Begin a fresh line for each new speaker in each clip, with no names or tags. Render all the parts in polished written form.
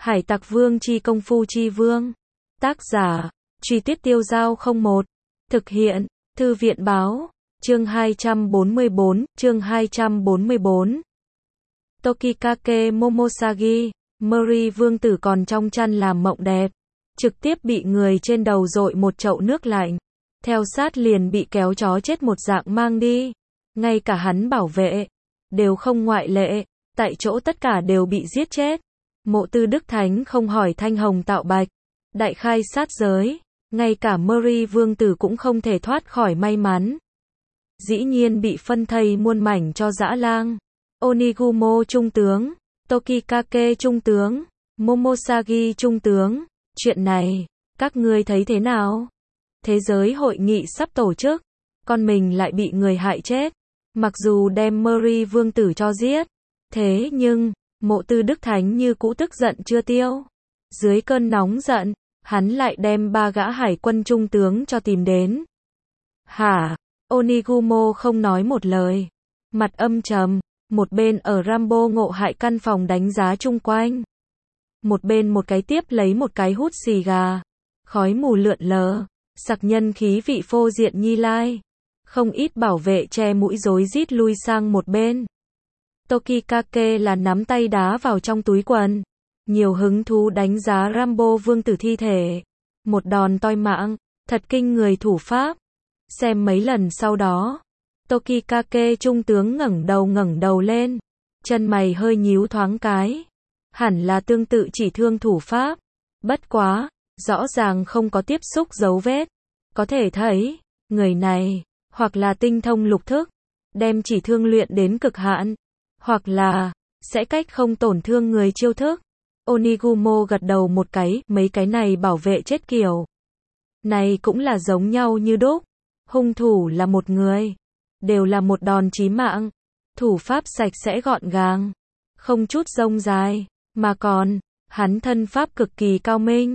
Hải Tặc Vương chi công phu chi vương. Tác giả, Truy Tuyết Tiêu Giao 01. Thực hiện, Thư viện báo, chương 244. Tokikake Momosagi, Mori vương tử còn trong chăn làm mộng đẹp. Trực tiếp bị người trên đầu dội một chậu nước lạnh. Theo sát liền bị kéo chó chết một dạng mang đi. Ngay cả hắn bảo vệ, đều không ngoại lệ, tại chỗ tất cả đều bị giết chết. Mộ Tư Đức Thánh không hỏi thanh hồng tạo bạch, đại khai sát giới, ngay cả Mori vương tử cũng không thể thoát khỏi may mắn. Dĩ nhiên bị phân thây muôn mảnh cho dã lang. Onigumo trung tướng, Tokikake trung tướng, Momosagi trung tướng, chuyện này, các ngươi thấy thế nào? Thế giới hội nghị sắp tổ chức, con mình lại bị người hại chết. Mặc dù đem Mori vương tử cho giết, thế nhưng, Mộ Tư Đức Thánh như cũ tức giận chưa tiêu. Dưới cơn nóng giận, hắn lại đem 3 gã hải quân trung tướng cho tìm đến. Hả? Onigumo không nói một lời. Mặt âm trầm, một bên ở Rambo ngộ hại căn phòng đánh giá chung quanh. Một bên một cái tiếp lấy một cái hút xì gà. Khói mù lượn lờ, sặc nhân khí vị phô diện Nhi Lai. Không ít bảo vệ che mũi rối rít lui sang một bên. Tokikake là nắm tay đá vào trong túi quần. Nhiều hứng thú đánh giá Rambo vương tử thi thể. Một đòn toi mạng, thật kinh người thủ pháp. Xem mấy lần sau đó, Tokikake trung tướng ngẩng đầu lên. Chân mày hơi nhíu thoáng cái. Hẳn là tương tự chỉ thương thủ pháp. Bất quá, rõ ràng không có tiếp xúc dấu vết. Có thể thấy, người này, hoặc là tinh thông lục thức, đem chỉ thương luyện đến cực hạn, hoặc là, sẽ cách không tổn thương người chiêu thức. Onigumo gật đầu một cái, mấy cái này bảo vệ chết kiểu này cũng là giống nhau như đúc. Hung thủ là một người, đều là một đòn chí mạng, thủ pháp sạch sẽ gọn gàng, không chút rông dài, mà còn, hắn thân pháp cực kỳ cao minh.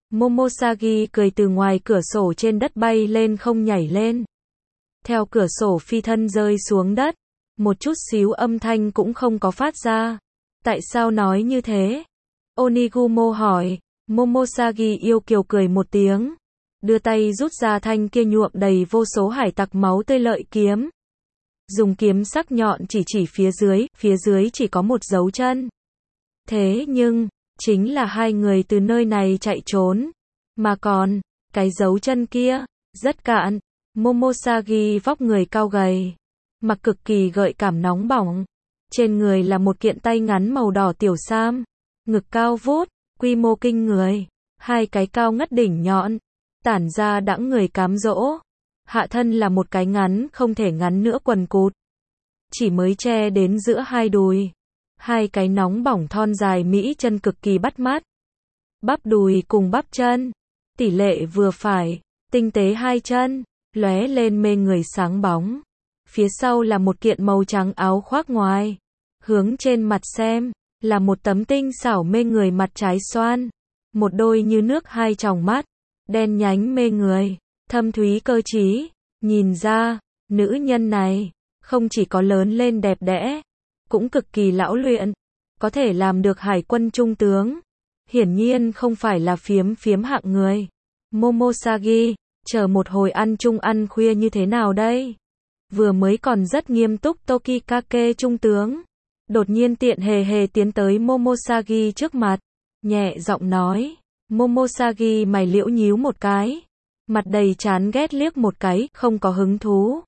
Momosagi cười từ ngoài cửa sổ trên đất bay lên không nhảy lên. Theo cửa sổ phi thân rơi xuống đất, một chút xíu âm thanh cũng không có phát ra. Tại sao nói như thế? Onigumo hỏi. Momosagi yêu kiều cười một tiếng, đưa tay rút ra thanh kia nhuộm đầy vô số hải tặc máu tươi lợi kiếm. Dùng kiếm sắc nhọn chỉ phía dưới chỉ có một dấu chân. Thế nhưng, chính là hai người từ nơi này chạy trốn. Mà còn, cái dấu chân kia, rất cạn. Momosagi vóc người cao gầy, mặc cực kỳ gợi cảm nóng bỏng. Trên người là một kiện tay ngắn màu đỏ tiểu sam, ngực cao vút, quy mô kinh người, hai cái cao ngất đỉnh nhọn, tản ra đãng người cám dỗ. Hạ thân là một cái ngắn không thể ngắn nữa quần cụt, chỉ mới che đến giữa hai đùi. Hai cái nóng bỏng thon dài mỹ chân cực kỳ bắt mắt. Bắp đùi cùng bắp chân, tỷ lệ vừa phải, tinh tế hai chân, lóe lên mê người sáng bóng. Phía sau là một kiện màu trắng áo khoác ngoài. Hướng trên mặt xem, là một tấm tinh xảo mê người mặt trái xoan. Một đôi như nước hai tròng mắt, đen nhánh mê người, thâm thúy cơ trí. Nhìn ra, nữ nhân này, không chỉ có lớn lên đẹp đẽ, cũng cực kỳ lão luyện. Có thể làm được hải quân trung tướng. Hiển nhiên không phải là phiếm hạng người. Momosagi, chờ một hồi ăn chung ăn khuya như thế nào đây? Vừa mới còn rất nghiêm túc Tokikake trung tướng, đột nhiên tiện hề tiến tới Momosagi trước mặt, nhẹ giọng nói. Momosagi mày liễu nhíu một cái, mặt đầy chán ghét liếc một cái, không có hứng thú.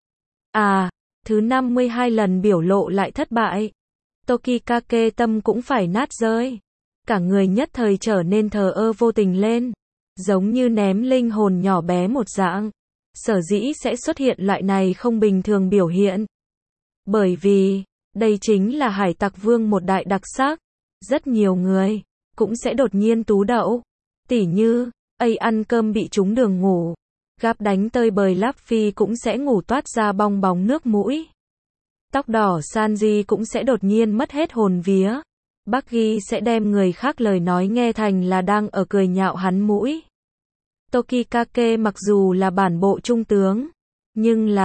À, thứ 52 lần biểu lộ lại thất bại. Tokikake tâm cũng phải nát rơi. Cả người nhất thời trở nên thờ ơ vô tình lên, giống như ném linh hồn nhỏ bé một dạng. Sở dĩ sẽ xuất hiện loại này không bình thường biểu hiện. Bởi vì, đây chính là hải tặc vương một đại đặc sắc. Rất nhiều người, cũng sẽ đột nhiên tú đậu. Tỉ như, ăn cơm bị trúng đường ngủ. Gáp đánh tơi bời Luffy cũng sẽ ngủ toát ra bong bóng nước mũi. Tóc đỏ Sanji cũng sẽ đột nhiên mất hết hồn vía. Buggy sẽ đem người khác lời nói nghe thành là đang ở cười nhạo hắn mũi. Tokikake mặc dù là bản bộ trung tướng,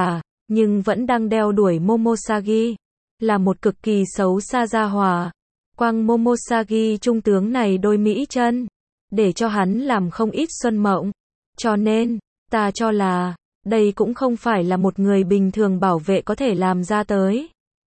nhưng vẫn đang đeo đuổi Momosagi, là một cực kỳ xấu xa gia hỏa. Quang Momosagi trung tướng này đôi mỹ chân, để cho hắn làm không ít xuân mộng. Cho nên, ta cho là, đây cũng không phải là một người bình thường bảo vệ có thể làm ra tới.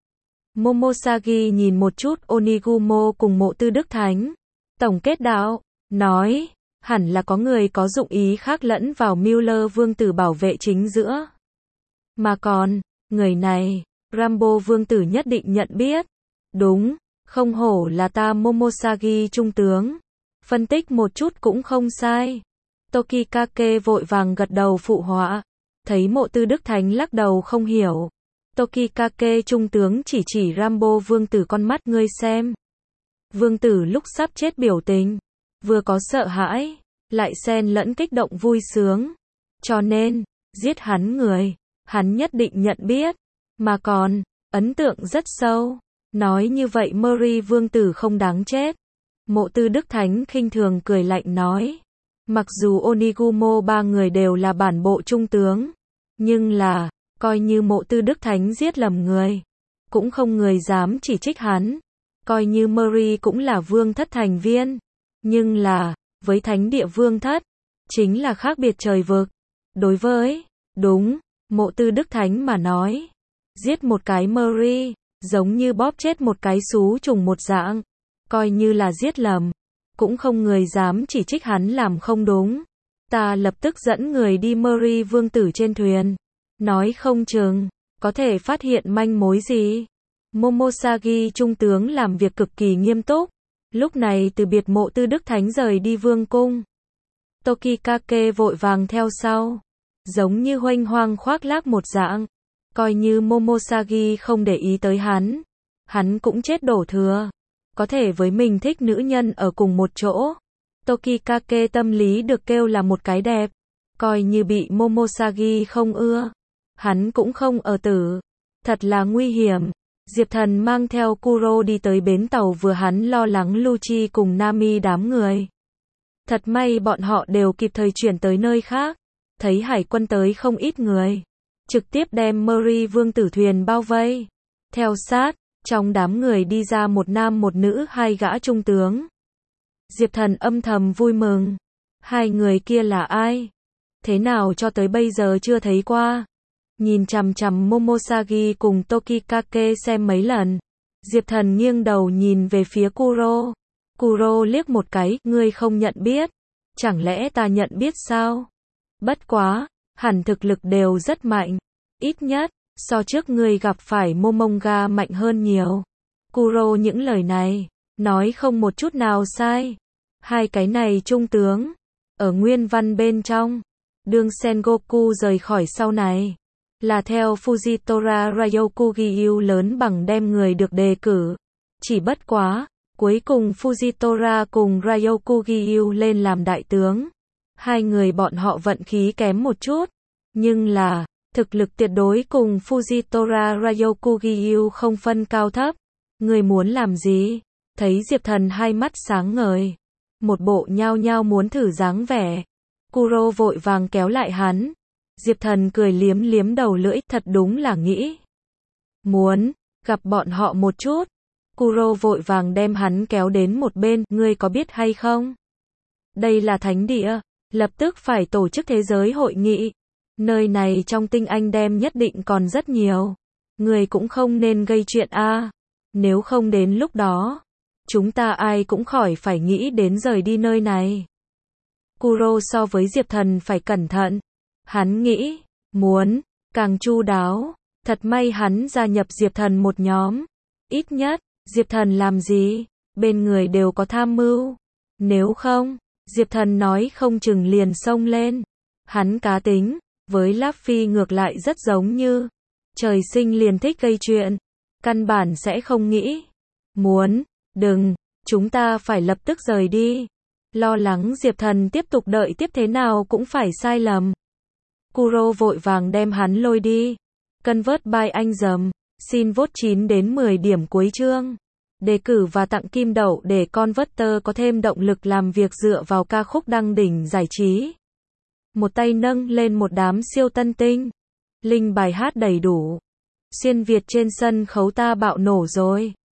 Momosagi nhìn một chút Onigumo cùng Mộ Tư Đức Thánh. Tổng kết đạo, nói, hẳn là có người có dụng ý khác lẫn vào Miller vương tử bảo vệ chính giữa. Mà còn, người này, Rambo vương tử nhất định nhận biết. Đúng, không hổ là ta Momosagi trung tướng. Phân tích một chút cũng không sai. Tokikake vội vàng gật đầu phụ họa. Thấy Mộ Tư Đức Thánh lắc đầu không hiểu. Tokikake trung tướng chỉ Rambo vương tử con mắt ngươi xem. Vương tử lúc sắp chết biểu tình, vừa có sợ hãi, lại xen lẫn kích động vui sướng. Cho nên, giết hắn người, hắn nhất định nhận biết. Mà còn, ấn tượng rất sâu. Nói như vậy Murray vương tử không đáng chết. Mộ Tư Đức Thánh khinh thường cười lạnh nói. Mặc dù Onigumo ba người đều là bản bộ trung tướng, nhưng là, coi như Mộ Tư Đức Thánh giết lầm người, cũng không người dám chỉ trích hắn. Coi như Murray cũng là vương thất thành viên, nhưng là, với thánh địa vương thất, chính là khác biệt trời vực. Đối với, đúng, Mộ Tư Đức Thánh mà nói, giết một cái Murray, giống như bóp chết một cái xú trùng một dạng. Coi như là giết lầm, cũng không người dám chỉ trích hắn làm không đúng. Ta lập tức dẫn người đi Murray vương tử trên thuyền. Nói không chừng, có thể phát hiện manh mối gì. Momosagi trung tướng làm việc cực kỳ nghiêm túc. Lúc này từ biệt Mộ Tư Đức Thánh rời đi vương cung. Tokikake vội vàng theo sau. Giống như huênh hoang khoác lác một dạng. Coi như Momosagi không để ý tới hắn cũng chết đổ thừa. Có thể với mình thích nữ nhân ở cùng một chỗ. Tokikake tâm lý được kêu là một cái đẹp. Coi như bị Momosagi không ưa, hắn cũng không ở tử. Thật là nguy hiểm. Diệp Thần mang theo Kuro đi tới bến tàu vừa hắn lo lắng Lucci cùng Nami đám người. Thật may bọn họ đều kịp thời chuyển tới nơi khác. Thấy hải quân tới không ít người. Trực tiếp đem Murray vương tử thuyền bao vây. Theo sát, trong đám người đi ra một nam một nữ hai gã trung tướng. Diệp Thần âm thầm vui mừng. Hai người kia là ai? Thế nào cho tới bây giờ chưa thấy qua? Nhìn chằm chằm Momosagi cùng Tokikake xem mấy lần. Diệp Thần nghiêng đầu nhìn về phía Kuro. Kuro liếc một cái, ngươi không nhận biết. Chẳng lẽ ta nhận biết sao? Bất quá, hẳn thực lực đều rất mạnh. Ít nhất, so trước ngươi gặp phải Momonga mạnh hơn nhiều. Kuro những lời này, nói không một chút nào sai. Hai cái này trung tướng, ở nguyên văn bên trong, đương Sengoku rời khỏi sau này, là theo Fujitora Ryokugyu lớn bằng đem người được đề cử. Chỉ bất quá, cuối cùng Fujitora cùng Ryokugyu lên làm đại tướng. Hai người bọn họ vận khí kém một chút, nhưng là, thực lực tuyệt đối cùng Fujitora Ryokugyu không phân cao thấp. Người muốn làm gì? Thấy Diệp Thần hai mắt sáng ngời. Một bộ nhao nhao muốn thử dáng vẻ. Kuro vội vàng kéo lại hắn. Diệp Thần cười liếm liếm đầu lưỡi, thật đúng là nghĩ muốn gặp bọn họ một chút. Kuro vội vàng đem hắn kéo đến một bên, ngươi có biết hay không? Đây là thánh địa, lập tức phải tổ chức thế giới hội nghị. Nơi này trong tinh anh đem nhất định còn rất nhiều. Người cũng không nên gây chuyện a. Nếu không đến lúc đó, chúng ta ai cũng khỏi phải nghĩ đến rời đi nơi này. Kuro so với Diệp Thần phải cẩn thận. Hắn nghĩ, muốn, càng chu đáo. Thật may hắn gia nhập Diệp Thần một nhóm. Ít nhất, Diệp Thần làm gì, bên người đều có tham mưu. Nếu không, Diệp Thần nói không chừng liền xông lên. Hắn cá tính, với Luffy ngược lại rất giống như. Trời sinh liền thích gây chuyện. Căn bản sẽ không nghĩ. Muốn, đừng, chúng ta phải lập tức rời đi. Lo lắng Diệp Thần tiếp tục đợi tiếp thế nào cũng phải sai lầm. Kuro vội vàng đem hắn lôi đi. Convert by anh dầm. Xin vote 9 đến 10 điểm cuối chương. Đề cử và tặng kim đậu để Converter có thêm động lực làm việc dựa vào ca khúc đăng đỉnh giải trí. Một tay nâng lên một đám siêu tân tinh. Link bài hát đầy đủ. Xuyên Việt trên sân khấu ta bạo nổ rồi.